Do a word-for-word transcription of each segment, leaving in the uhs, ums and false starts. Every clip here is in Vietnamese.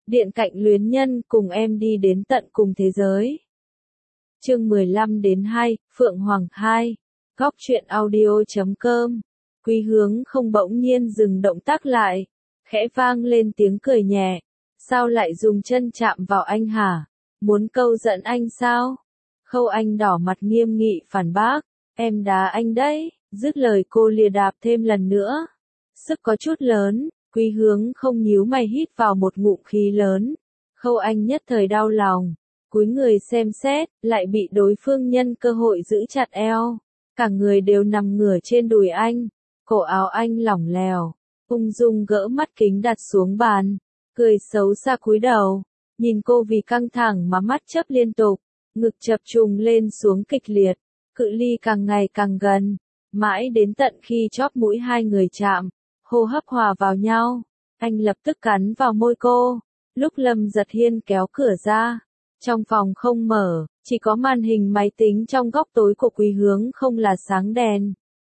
Điện cạnh luyến nhân cùng em đi đến tận cùng thế giới. Chương mười lăm đến hai, Phượng Hoàng hai. Góc truyện audio chấm com. Quý Hướng không bỗng nhiên dừng động tác lại, khẽ vang lên tiếng cười nhẹ. Sao lại dùng chân chạm vào anh hả? Muốn câu giận anh sao? Khâu Anh đỏ mặt nghiêm nghị phản bác. Em đá anh đấy. Dứt lời cô lìa đạp thêm lần nữa. Sức có chút lớn, Quý Hướng không nhíu mày hít vào một ngụm khí lớn. Khâu Anh nhất thời đau lòng, cúi người xem xét, lại bị đối phương nhân cơ hội giữ chặt eo. Cả người đều nằm ngửa trên đùi anh, cổ áo anh lỏng lẻo, ung dung gỡ mắt kính đặt xuống bàn, cười xấu xa cúi đầu, nhìn cô vì căng thẳng mà mắt chớp liên tục, ngực chập trùng lên xuống kịch liệt, cự ly càng ngày càng gần, mãi đến tận khi chóp mũi hai người chạm, hô hấp hòa vào nhau, anh lập tức cắn vào môi cô. Lúc Lâm Giật Hiên kéo cửa ra, trong phòng không mở, chỉ có màn hình máy tính trong góc tối của Quý Hướng không là sáng đèn.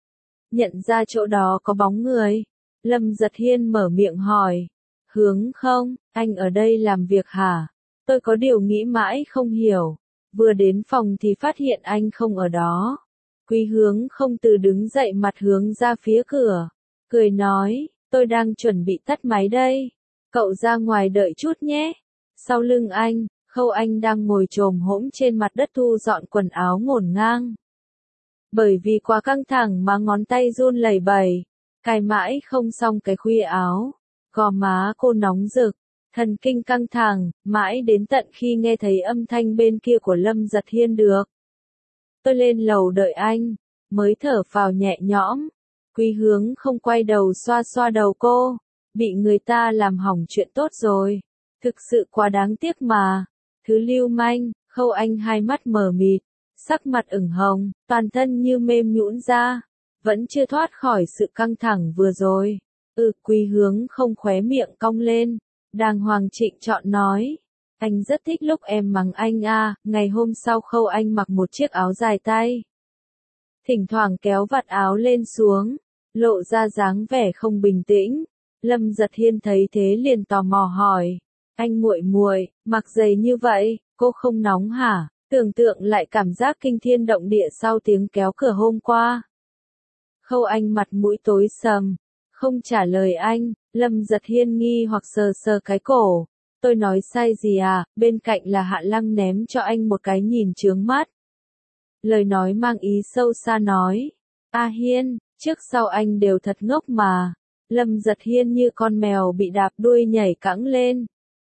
Nhận ra chỗ đó có bóng người, Lâm Giật Hiên mở miệng hỏi, Hướng không, anh ở đây làm việc hả? Tôi có điều nghĩ mãi không hiểu, vừa đến phòng thì phát hiện anh không ở đó. Quý Hướng không từ đứng dậy mặt hướng ra phía cửa, cười nói, tôi đang chuẩn bị tắt máy đây. Cậu ra ngoài đợi chút nhé. Sau lưng anh, Khâu Anh đang ngồi chồm hổm trên mặt đất thu dọn quần áo ngổn ngang. Bởi vì quá căng thẳng mà ngón tay run lẩy bẩy, cài mãi không xong cái khuy áo. Gò má cô nóng rực, thần kinh căng thẳng, mãi đến tận khi nghe thấy âm thanh bên kia của Lâm Giật Hiên được. Tôi lên lầu đợi anh, mới thở phào nhẹ nhõm. Quý Hướng không quay đầu xoa xoa đầu cô. Bị người ta làm hỏng chuyện tốt rồi. Thực sự quá đáng tiếc mà. Thứ lưu manh, Khâu Anh hai mắt mờ mịt, sắc mặt ửng hồng, toàn thân như mềm nhũn ra. Vẫn chưa thoát khỏi sự căng thẳng vừa rồi. Ừ, Quý Hướng không khóe miệng cong lên. Đàng hoàng trịnh trọng nói. Anh rất thích lúc em mắng anh à. Ngày hôm sau Khâu Anh mặc một chiếc áo dài tay. Thỉnh thoảng kéo vạt áo lên xuống, lộ ra dáng vẻ không bình tĩnh. Lâm Giật Hiên thấy thế liền tò mò hỏi, anh muội muội, mặc giày như vậy, cô không nóng hả? Tưởng tượng lại cảm giác kinh thiên động địa sau tiếng kéo cửa hôm qua. Khâu Anh mặt mũi tối sầm, không trả lời anh. Lâm Giật Hiên nghi hoặc sờ sờ cái cổ, tôi nói sai gì à? Bên cạnh là Hạ Lăng ném cho anh một cái nhìn chướng mắt. Lời nói mang ý sâu xa nói, A Hiên, trước sau anh đều thật ngốc mà. Lâm Giật Hiên như con mèo bị đạp đuôi nhảy cẫng lên.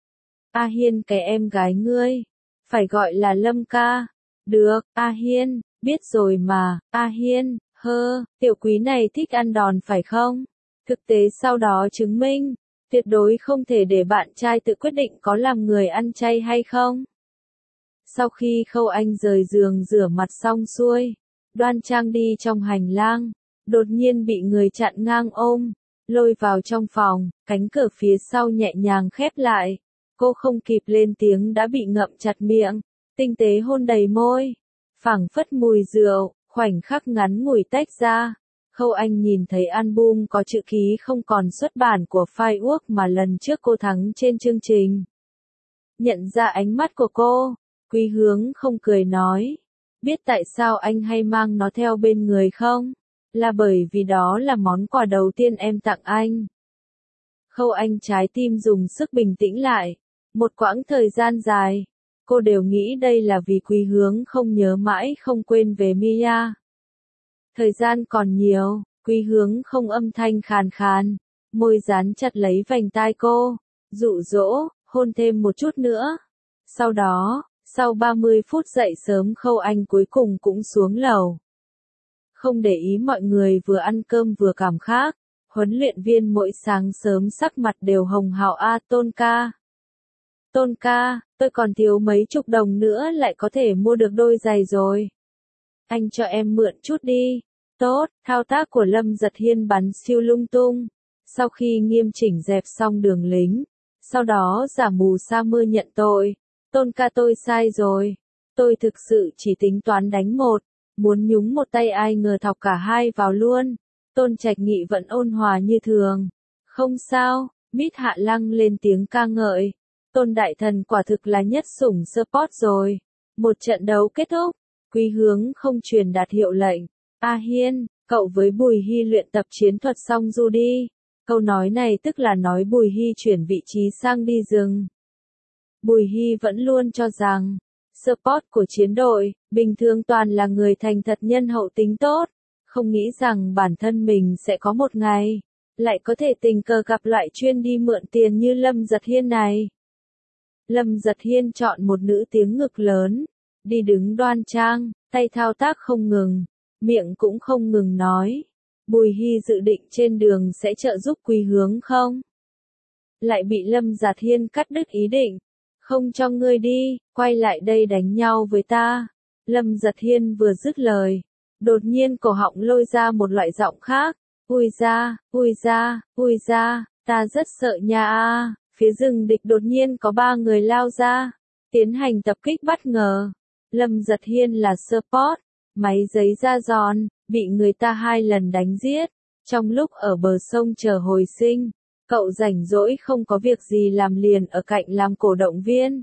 A Hiên cái em gái ngươi, phải gọi là Lâm ca. Được, A Hiên, biết rồi mà. A Hiên, hơ, tiểu quý này thích ăn đòn phải không? Thực tế sau đó chứng minh, tuyệt đối không thể để bạn trai tự quyết định có làm người ăn chay hay không. Sau khi Khâu Anh rời giường rửa mặt xong xuôi, đoan trang đi trong hành lang, đột nhiên bị người chặn ngang ôm. Lôi vào trong phòng, cánh cửa phía sau nhẹ nhàng khép lại. Cô không kịp lên tiếng đã bị ngậm chặt miệng, tinh tế hôn đầy môi. Phảng phất mùi rượu, khoảnh khắc ngắn ngủi tách ra. Khâu Anh nhìn thấy album có chữ ký không còn xuất bản của Firework mà lần trước cô thắng trên chương trình. Nhận ra ánh mắt của cô, Quý Hướng không cười nói. Biết tại sao anh hay mang nó theo bên người không? Là bởi vì đó là món quà đầu tiên em tặng anh. Khâu Anh trái tim dùng sức bình tĩnh lại. Một quãng thời gian dài, cô đều nghĩ đây là vì Quý Hướng không nhớ mãi không quên về Mia. Thời gian còn nhiều, Quý Hướng không âm thanh khàn khàn, môi dán chặt lấy vành tai cô, dụ dỗ, hôn thêm một chút nữa. Sau đó, sau ba mươi phút dậy sớm Khâu Anh cuối cùng cũng xuống lầu. Không để ý mọi người vừa ăn cơm vừa cảm khát, huấn luyện viên mỗi sáng sớm sắc mặt đều hồng hào a Tôn ca. Tôn ca, tôi còn thiếu mấy chục đồng nữa lại có thể mua được đôi giày rồi. Anh cho em mượn chút đi. Tốt, thao tác của Lâm Giật Hiên bắn siêu lung tung. Sau khi nghiêm chỉnh dẹp xong đường lính, sau đó giả mù sa mưa nhận tội. Tôn ca tôi sai rồi. Tôi thực sự chỉ tính toán đánh một. Muốn nhúng một tay ai ngờ thọc cả hai vào luôn. Tôn Trạch Nghị vẫn ôn hòa như thường. Không sao, Mít Hạ Lăng lên tiếng ca ngợi. Tôn Đại Thần quả thực là nhất sủng support rồi. Một trận đấu kết thúc, Quý Hướng không truyền đạt hiệu lệnh. A Hiên, cậu với Bùi Hy luyện tập chiến thuật xong du đi. Câu nói này tức là nói Bùi Hy chuyển vị trí sang đi rừng. Bùi Hy vẫn luôn cho rằng, support của chiến đội, bình thường toàn là người thành thật nhân hậu tính tốt, không nghĩ rằng bản thân mình sẽ có một ngày, lại có thể tình cờ gặp loại chuyên đi mượn tiền như Lâm Giật Hiên này. Lâm Giật Hiên chọn một nữ tiếng ngực lớn, đi đứng đoan trang, tay thao tác không ngừng, miệng cũng không ngừng nói. Bùi Hy dự định trên đường sẽ trợ giúp Quý Hướng không? Lại bị Lâm Giật Hiên cắt đứt ý định. Không cho ngươi đi, quay lại đây đánh nhau với ta. Lâm Giật Hiên vừa dứt lời, đột nhiên cổ họng lôi ra một loại giọng khác. Ui ra, ui ra, ui ra, ta rất sợ nha a. Phía rừng địch đột nhiên có ba người lao ra, tiến hành tập kích bất ngờ. Lâm Giật Hiên là support, máy giấy ra giòn, bị người ta hai lần đánh giết. Trong lúc ở bờ sông chờ hồi sinh, cậu rảnh rỗi không có việc gì làm liền ở cạnh làm cổ động viên.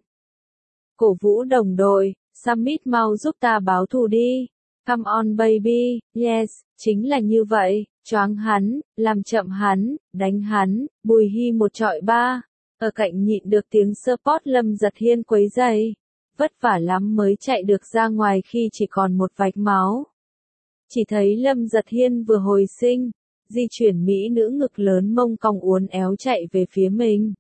Cổ vũ đồng đội, Summit mau giúp ta báo thù đi. Come on baby, yes, chính là như vậy, choáng hắn, làm chậm hắn, đánh hắn, Bùi Hy một trọi ba. Ở cạnh nhịn được tiếng support Lâm Giật Hiên quấy rầy. Vất vả lắm mới chạy được ra ngoài khi chỉ còn một vạch máu. Chỉ thấy Lâm Giật Hiên vừa hồi sinh, di chuyển mỹ nữ ngực lớn mông cong uốn éo chạy về phía mình.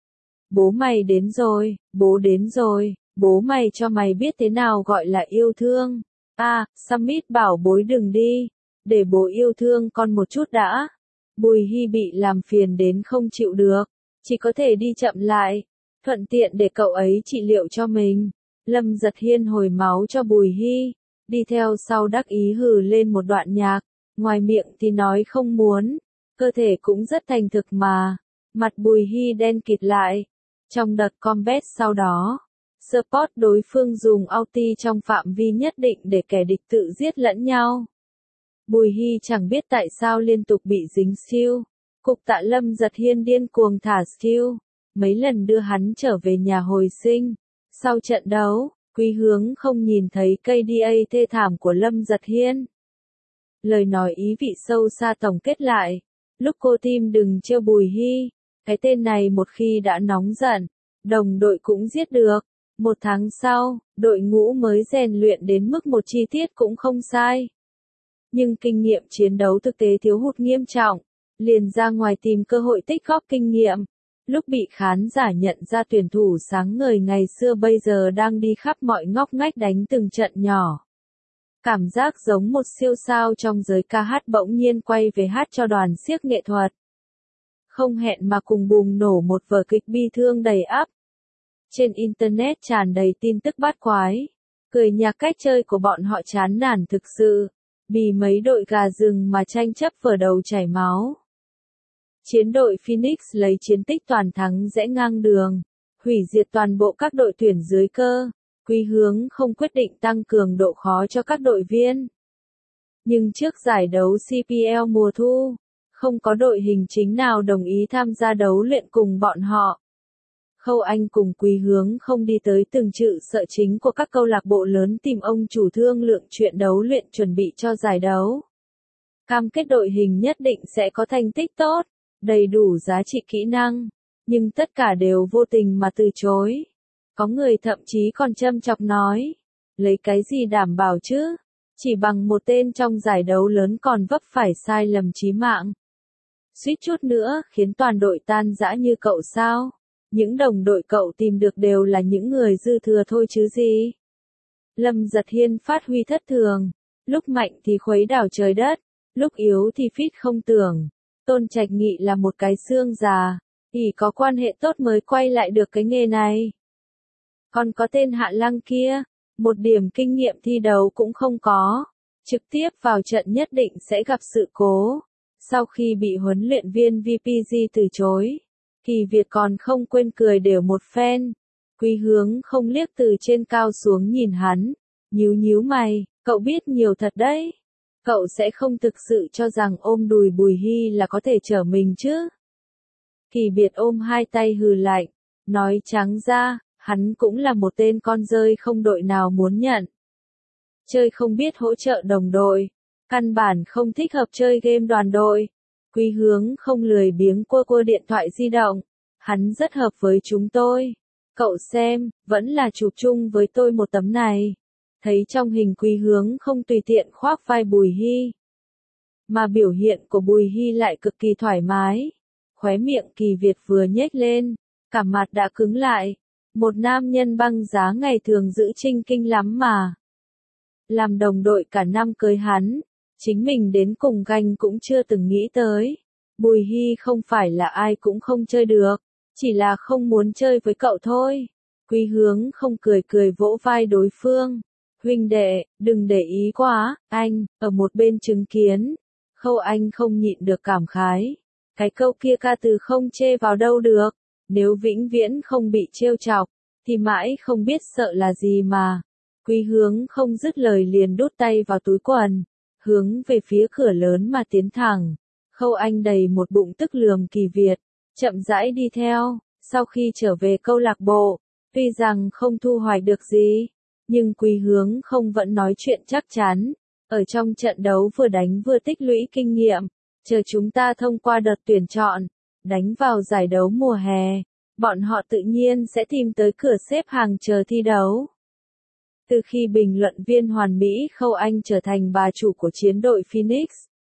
Bố mày đến rồi, bố đến rồi, bố mày cho mày biết thế nào gọi là yêu thương. À, Summit bảo bối đừng đi, để bố yêu thương con một chút đã. Bùi Hy bị làm phiền đến không chịu được, chỉ có thể đi chậm lại, thuận tiện để cậu ấy trị liệu cho mình. Lâm Giật Hiên hồi máu cho Bùi Hy, đi theo sau đắc ý hừ lên một đoạn nhạc, ngoài miệng thì nói không muốn, cơ thể cũng rất thành thực mà. Mặt Bùi Hy đen kịt lại. Trong đợt combat sau đó, support đối phương dùng ulti trong phạm vi nhất định để kẻ địch tự giết lẫn nhau. Bùi Hy chẳng biết tại sao liên tục bị dính steal. Cục Tạ Lâm Giật Hiên điên cuồng thả steal, mấy lần đưa hắn trở về nhà hồi sinh. Sau trận đấu, Quý Hướng không nhìn thấy cây đê a thê thảm của Lâm Giật Hiên. Lời nói ý vị sâu xa tổng kết lại, lúc cô team đừng trêu Bùi Hy, cái tên này một khi đã nóng giận, đồng đội cũng giết được. Một tháng sau, đội ngũ mới rèn luyện đến mức một chi tiết cũng không sai. Nhưng kinh nghiệm chiến đấu thực tế thiếu hụt nghiêm trọng, liền ra ngoài tìm cơ hội tích góp kinh nghiệm. Lúc bị khán giả nhận ra tuyển thủ sáng ngời ngày xưa bây giờ đang đi khắp mọi ngóc ngách đánh từng trận nhỏ. Cảm giác giống một siêu sao trong giới ca hát bỗng nhiên quay về hát cho đoàn xiếc nghệ thuật. Không hẹn mà cùng bùng nổ một vở kịch bi thương đầy ắp. Trên Internet tràn đầy tin tức bát quái, cười nhạc cách chơi của bọn họ chán nản thực sự, vì mấy đội gà rừng mà tranh chấp vở đầu chảy máu. Chiến đội Phoenix lấy chiến tích toàn thắng rẽ ngang đường, hủy diệt toàn bộ các đội tuyển dưới cơ. Quý Hướng không quyết định tăng cường độ khó cho các đội viên. Nhưng trước giải đấu xê pê lờ mùa thu, không có đội hình chính nào đồng ý tham gia đấu luyện cùng bọn họ. Khâu Anh cùng Quý Hướng không đi tới từng trụ sở chính của các câu lạc bộ lớn tìm ông chủ thương lượng chuyện đấu luyện chuẩn bị cho giải đấu. Cam kết đội hình nhất định sẽ có thành tích tốt, đầy đủ giá trị kỹ năng, nhưng tất cả đều vô tình mà từ chối. Có người thậm chí còn châm chọc nói, lấy cái gì đảm bảo chứ, chỉ bằng một tên trong giải đấu lớn còn vấp phải sai lầm chí mạng. Suýt chút nữa khiến toàn đội tan rã như cậu sao? Những đồng đội cậu tìm được đều là những người dư thừa thôi chứ gì. Lâm Giật Hiên phát huy thất thường, lúc mạnh thì khuấy đảo trời đất, lúc yếu thì phít không tưởng. Tôn Trạch Nghị là một cái xương già, chỉ có quan hệ tốt mới quay lại được cái nghề này. Còn có tên Hạ Lăng kia, một điểm kinh nghiệm thi đấu cũng không có, trực tiếp vào trận nhất định sẽ gặp sự cố. Sau khi bị huấn luyện viên vê pê giê từ chối, Kỳ Việt còn không quên cười đều một phen. Quý Hướng không liếc từ trên cao xuống nhìn hắn, nhíu nhíu mày, cậu biết nhiều thật đấy. Cậu sẽ không thực sự cho rằng ôm đùi Bùi Hy là có thể chở mình chứ. Kỳ Biệt ôm hai tay hừ lạnh, Nói trắng ra, hắn cũng là một tên con rơi không đội nào muốn nhận. Chơi không biết hỗ trợ đồng đội, căn bản không thích hợp chơi game đoàn đội. Quý Hướng không lười biếng cua cua điện thoại di động, hắn rất hợp với chúng tôi. Cậu xem, vẫn là chụp chung với tôi một tấm này. Thấy trong hình Quý Hướng không tùy tiện khoác vai Bùi Hy. Mà biểu hiện của Bùi Hy lại cực kỳ thoải mái. Khóe miệng Kỳ Việt vừa nhếch lên, cả mặt đã cứng lại. Một nam nhân băng giá ngày thường giữ trinh kinh lắm mà. Làm đồng đội cả năm cưới hắn, chính mình đến cùng ganh cũng chưa từng nghĩ tới. Bùi Hy không phải là ai cũng không chơi được, chỉ là không muốn chơi với cậu thôi. Quý Hướng không cười cười vỗ vai đối phương. Huynh đệ, đừng để ý quá, anh, ở một bên chứng kiến. Khâu Anh không nhịn được cảm khái. Cái câu kia ca từ không chê vào đâu được. Nếu vĩnh viễn không bị trêu chọc, thì mãi không biết sợ là gì mà. Quý Hướng không dứt lời liền đút tay vào túi quần, hướng về phía cửa lớn mà tiến thẳng. Khâu Anh đầy một bụng tức lườm Kỳ Việt, chậm rãi đi theo. Sau khi trở về câu lạc bộ, tuy rằng không thu hoạch được gì, nhưng Quý Hướng không vẫn nói chuyện chắc chắn. Ở trong trận đấu vừa đánh vừa tích lũy kinh nghiệm, chờ chúng ta thông qua đợt tuyển chọn, đánh vào giải đấu mùa hè, bọn họ tự nhiên sẽ tìm tới cửa xếp hàng chờ thi đấu. Từ khi bình luận viên hoàn mỹ Khâu Anh trở thành bà chủ của chiến đội Phoenix,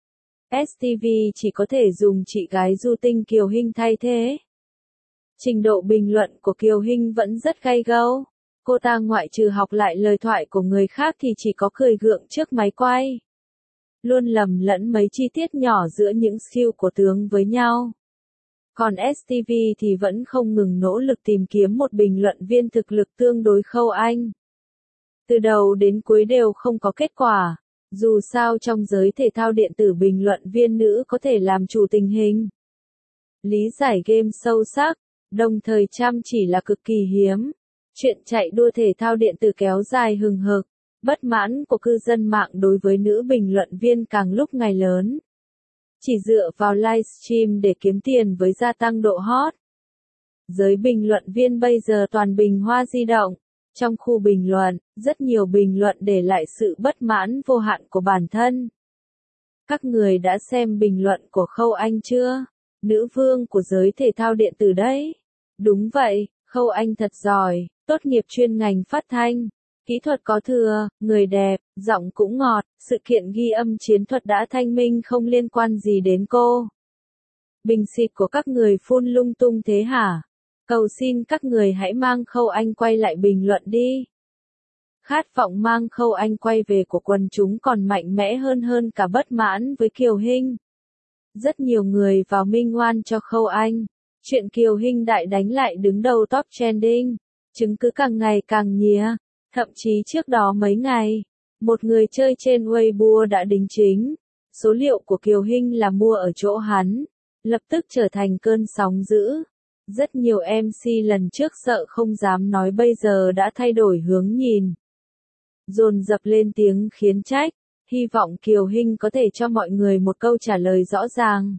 ét tê vê chỉ có thể dùng chị gái du tinh Kiều Hinh thay thế. Trình độ bình luận của Kiều Hinh vẫn rất gay gẫu. Cô ta ngoại trừ học lại lời thoại của người khác thì chỉ có cười gượng trước máy quay. Luôn lầm lẫn mấy chi tiết nhỏ giữa những skill của tướng với nhau. Còn ét tê vê thì vẫn không ngừng nỗ lực tìm kiếm một bình luận viên thực lực tương đối Khâu Anh. Từ đầu đến cuối đều không có kết quả. Dù sao trong giới thể thao điện tử bình luận viên nữ có thể làm chủ tình hình. Lý giải game sâu sắc, đồng thời chăm chỉ là cực kỳ hiếm. Chuyện chạy đua thể thao điện tử kéo dài hừng hực, bất mãn của cư dân mạng đối với nữ bình luận viên càng lúc ngày lớn. Chỉ dựa vào livestream để kiếm tiền với gia tăng độ hot. Giới bình luận viên bây giờ toàn bình hoa di động. Trong khu bình luận, rất nhiều bình luận để lại sự bất mãn vô hạn của bản thân. Các người đã xem bình luận của Khâu Anh chưa? Nữ vương của giới thể thao điện tử đấy. Đúng vậy, Khâu Anh thật giỏi, tốt nghiệp chuyên ngành phát thanh. Kỹ thuật có thừa, người đẹp, giọng cũng ngọt, sự kiện ghi âm chiến thuật đã thanh minh không liên quan gì đến cô. Bình xịt của các người phun lung tung thế hả? Cầu xin các người hãy mang Khâu Anh quay lại bình luận đi. Khát vọng mang Khâu Anh quay về của quần chúng còn mạnh mẽ hơn hơn cả bất mãn với Kiều Hinh. Rất nhiều người vào minh oan cho Khâu Anh. Chuyện Kiều Hinh đại đánh lại đứng đầu top trending. Chứng cứ càng ngày càng nhiều. Thậm chí trước đó mấy ngày, một người chơi trên Weibo đã đính chính. Số liệu của Kiều Hinh là mua ở chỗ hắn. Lập tức trở thành cơn sóng dữ. Rất nhiều em xê lần trước sợ không dám nói bây giờ đã thay đổi hướng nhìn. Dồn dập lên tiếng khiến trách, hy vọng Kiều Hinh có thể cho mọi người một câu trả lời rõ ràng.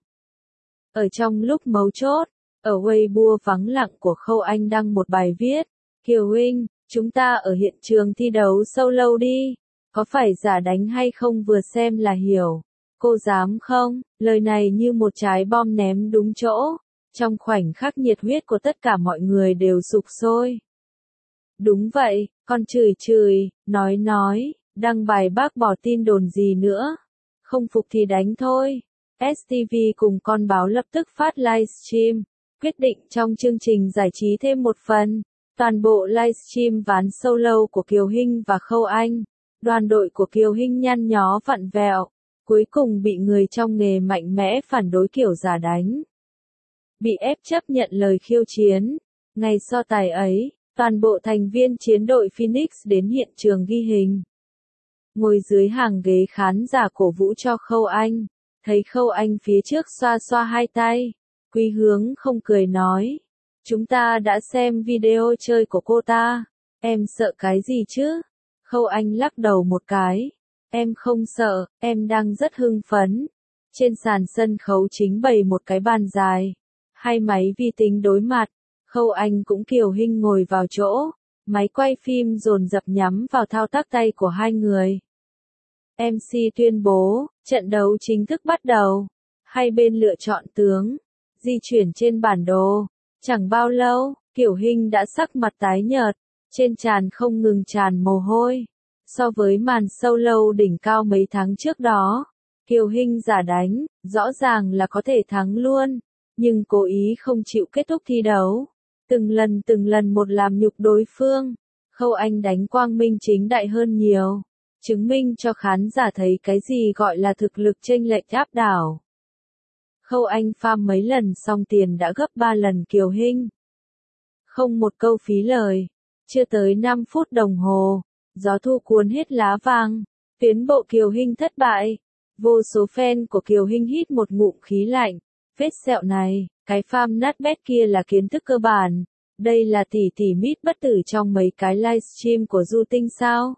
Ở trong lúc mấu chốt, ở Weibo vắng lặng của Khâu Anh đăng một bài viết, Kiều Hinh, chúng ta ở hiện trường thi đấu solo đi, có phải giả đánh hay không vừa xem là hiểu, cô dám không? Lời này như một trái bom ném đúng chỗ. Trong khoảnh khắc nhiệt huyết của tất cả mọi người đều sục sôi. Đúng vậy, con chửi chửi, nói nói, đăng bài bác bỏ tin đồn gì nữa. Không phục thì đánh thôi. ét tê vê cùng con báo lập tức phát livestream, quyết định trong chương trình giải trí thêm một phần. Toàn bộ livestream ván solo của Kiều Hinh và Khâu Anh. Đoàn đội của Kiều Hinh nhăn nhó vặn vẹo, cuối cùng bị người trong nghề mạnh mẽ phản đối kiểu giả đánh. Bị ép chấp nhận lời khiêu chiến. Ngày so tài ấy, toàn bộ thành viên chiến đội Phoenix đến hiện trường ghi hình. Ngồi dưới hàng ghế khán giả cổ vũ cho Khâu Anh. Thấy Khâu Anh phía trước xoa xoa hai tay. Quý Hướng không cười nói. Chúng ta đã xem video chơi của cô ta. Em sợ cái gì chứ? Khâu Anh lắc đầu một cái. Em không sợ, em đang rất hưng phấn. Trên sàn sân khấu chính bày một cái bàn dài. Hai máy vi tính đối mặt. Khâu Anh cũng kiều hinh ngồi vào chỗ, máy quay phim dồn dập nhắm vào thao tác tay của hai người. em xê tuyên bố, trận đấu chính thức bắt đầu. Hai bên lựa chọn tướng, di chuyển trên bản đồ. Chẳng bao lâu, Kiều Hinh đã sắc mặt tái nhợt, trên trán không ngừng tràn mồ hôi. So với màn solo đỉnh cao mấy tháng trước đó, Kiều Hinh giả đánh, rõ ràng là có thể thắng luôn, nhưng cố ý không chịu kết thúc thi đấu. Từng lần từng lần một làm nhục đối phương, Khâu Anh đánh quang minh chính đại hơn nhiều, chứng minh cho khán giả thấy cái gì gọi là thực lực chênh lệch áp đảo. Khâu Anh farm mấy lần xong tiền đã gấp ba lần Kiều Hinh. Không một câu phí lời, chưa tới năm phút đồng hồ, gió thu cuốn hết lá vàng, tuyến bộ Kiều Hinh thất bại. Vô số fan của Kiều Hinh hít một ngụm khí lạnh, vết sẹo này, cái farm nát bét kia là kiến thức cơ bản, đây là tỷ tỷ mít bất tử trong mấy cái livestream của Du Tinh sao?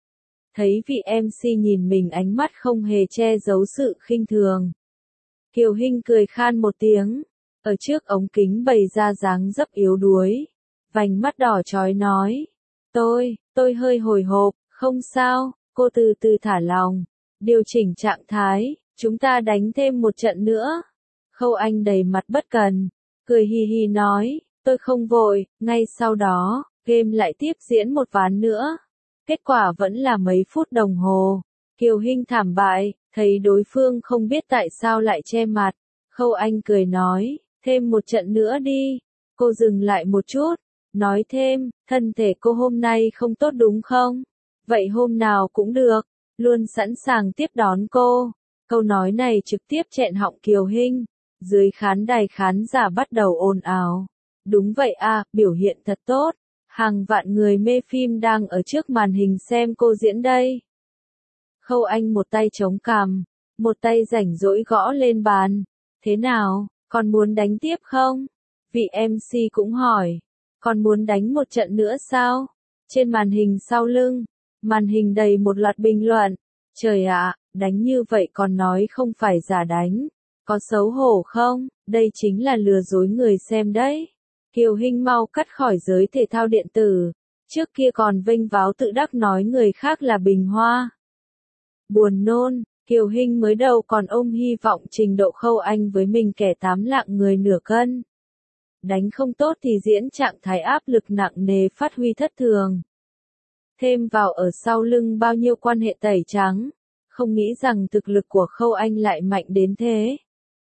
Thấy vị em xê nhìn mình ánh mắt không hề che giấu sự khinh thường. Kiều Hinh cười khan một tiếng, ở trước ống kính bày ra dáng dấp yếu đuối, vành mắt đỏ chói nói, tôi, tôi hơi hồi hộp, không sao, cô từ từ thả lòng, điều chỉnh trạng thái, chúng ta đánh thêm một trận nữa. Khâu Anh đầy mặt bất cần, cười hì hì nói, tôi không vội, ngay sau đó, game lại tiếp diễn một ván nữa. Kết quả vẫn là mấy phút đồng hồ. Kiều Hinh thảm bại, thấy đối phương không biết tại sao lại che mặt. Khâu Anh cười nói, thêm một trận nữa đi. Cô dừng lại một chút, nói thêm, thân thể cô hôm nay không tốt đúng không? Vậy hôm nào cũng được, luôn sẵn sàng tiếp đón cô. Câu nói này trực tiếp chẹn họng Kiều Hinh. Dưới khán đài khán giả bắt đầu ồn ào. Đúng vậy à, biểu hiện thật tốt. Hàng vạn người mê phim đang ở trước màn hình xem cô diễn đây. Khâu Anh một tay chống cằm, một tay rảnh rỗi gõ lên bàn. Thế nào, còn muốn đánh tiếp không? Vị em xê cũng hỏi. Còn muốn đánh một trận nữa sao? Trên màn hình sau lưng, màn hình đầy một loạt bình luận. Trời ạ, đánh như vậy còn nói không phải giả đánh. Có xấu hổ không? Đây chính là lừa dối người xem đấy. Kiều Hinh mau cắt khỏi giới thể thao điện tử. Trước kia còn vênh váo tự đắc nói người khác là bình hoa. Buồn nôn, Kiều Hinh mới đầu còn ôm hy vọng trình độ Khâu Anh với mình kẻ tám lạng người nửa cân. Đánh không tốt thì diễn trạng thái áp lực nặng nề phát huy thất thường. Thêm vào ở sau lưng bao nhiêu quan hệ tẩy trắng. Không nghĩ rằng thực lực của Khâu Anh lại mạnh đến thế.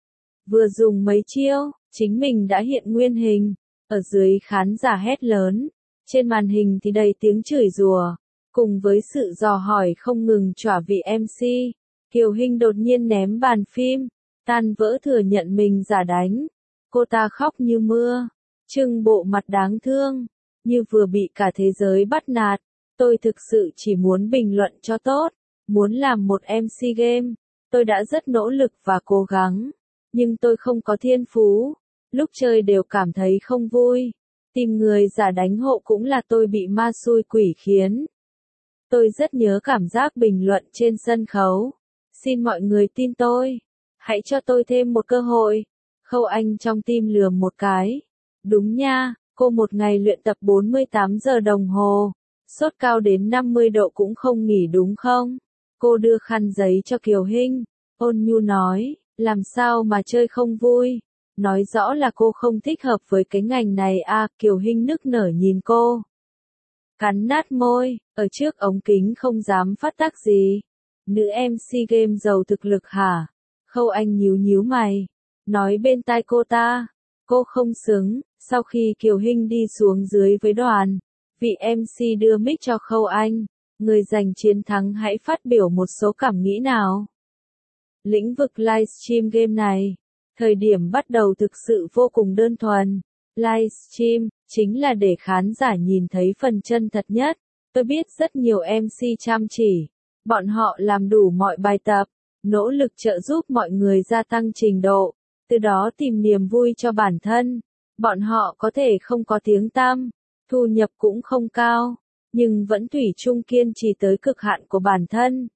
Vừa dùng mấy chiêu, chính mình đã hiện nguyên hình. Ở dưới khán giả hét lớn, trên màn hình thì đầy tiếng chửi rủa, cùng với sự dò hỏi không ngừng chỏa vị em xê. Kiều Hinh đột nhiên ném bàn phim, tan vỡ thừa nhận mình giả đánh. Cô ta khóc như mưa, trưng bộ mặt đáng thương, như vừa bị cả thế giới bắt nạt. Tôi thực sự chỉ muốn bình luận cho tốt, muốn làm một em xê game. Tôi đã rất nỗ lực và cố gắng, nhưng tôi không có thiên phú. Lúc chơi đều cảm thấy không vui. Tìm người giả đánh hộ cũng là tôi bị ma xui quỷ khiến. Tôi rất nhớ cảm giác bình luận trên sân khấu. Xin mọi người tin tôi. Hãy cho tôi thêm một cơ hội. Khâu Anh trong tim lườm một cái. Đúng nha, cô một ngày luyện tập bốn mươi tám giờ đồng hồ. Sốt cao đến năm mươi độ cũng không nghỉ đúng không? Cô đưa khăn giấy cho Kiều Hinh. Ôn nhu nói, làm sao mà chơi không vui? Nói rõ là cô không thích hợp với cái ngành này à, Kiều Hinh nức nở nhìn cô. Cắn nát môi, ở trước ống kính không dám phát tác gì. Nữ em xê game giàu thực lực hả? Khâu Anh nhíu nhíu mày, nói bên tai cô ta. Cô không xứng. Sau khi Kiều Hinh đi xuống dưới với đoàn, vị em xê đưa mic cho Khâu Anh. Người giành chiến thắng hãy phát biểu một số cảm nghĩ nào. Lĩnh vực livestream game này. Thời điểm bắt đầu thực sự vô cùng đơn thuần. Livestream, chính là để khán giả nhìn thấy phần chân thật nhất. Tôi biết rất nhiều em xê chăm chỉ. Bọn họ làm đủ mọi bài tập, nỗ lực trợ giúp mọi người gia tăng trình độ, từ đó tìm niềm vui cho bản thân. Bọn họ có thể không có tiếng tăm, thu nhập cũng không cao, nhưng vẫn thủy chung kiên trì tới cực hạn của bản thân.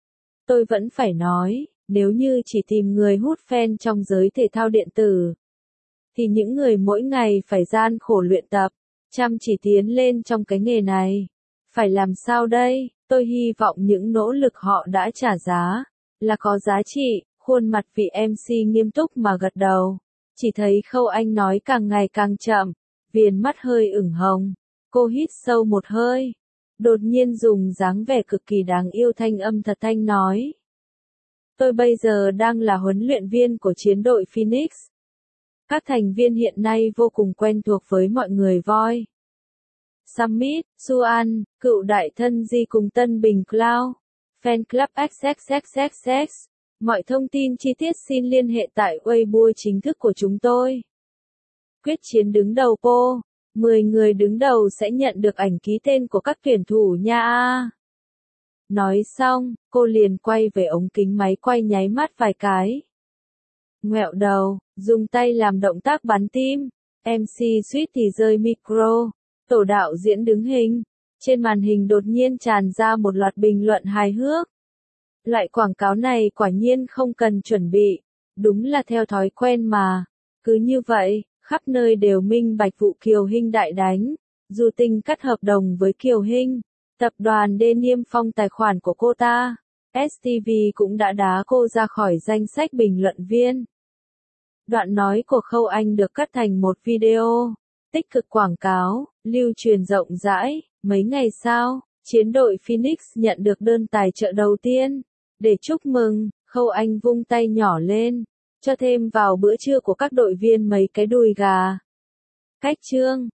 Tôi vẫn phải nói. Nếu như chỉ tìm người hút fan trong giới thể thao điện tử, thì những người mỗi ngày phải gian khổ luyện tập, chăm chỉ tiến lên trong cái nghề này. Phải làm sao đây? Tôi hy vọng những nỗ lực họ đã trả giá là có giá trị. Khuôn mặt vị em xê nghiêm túc mà gật đầu. Chỉ thấy Khâu Anh nói càng ngày càng chậm, viền mắt hơi ửng hồng. Cô hít sâu một hơi, đột nhiên dùng dáng vẻ cực kỳ đáng yêu thanh âm thật thanh nói. Tôi bây giờ đang là huấn luyện viên của chiến đội Phoenix. Các thành viên hiện nay vô cùng quen thuộc với mọi người voi. Summit, Suan, cựu đại thân Di cùng Tân Bình Cloud, Fan Club ích ích ích ích ích. Mọi thông tin chi tiết xin liên hệ tại Weibo chính thức của chúng tôi. Quyết chiến đứng đầu po, mười người đứng đầu sẽ nhận được ảnh ký tên của các tuyển thủ nha. Nói xong, cô liền quay về ống kính máy quay nháy mắt vài cái. Ngoẹo đầu, dùng tay làm động tác bắn tim. em xê suýt thì rơi micro. Tổ đạo diễn đứng hình. Trên màn hình đột nhiên tràn ra một loạt bình luận hài hước. Loại quảng cáo này quả nhiên không cần chuẩn bị. Đúng là theo thói quen mà. Cứ như vậy, khắp nơi đều minh bạch vụ Kiều Hinh đại đánh. Dù Tinh cắt hợp đồng với Kiều Hinh, tập đoàn D niêm phong tài khoản của cô ta. ét tê vê cũng đã đá cô ra khỏi danh sách bình luận viên. Đoạn nói của Khâu Anh được cắt thành một video, tích cực quảng cáo, lưu truyền rộng rãi. Mấy ngày sau, chiến đội Phoenix nhận được đơn tài trợ đầu tiên. Để chúc mừng, Khâu Anh vung tay nhỏ lên, cho thêm vào bữa trưa của các đội viên mấy cái đùi gà. Cách chương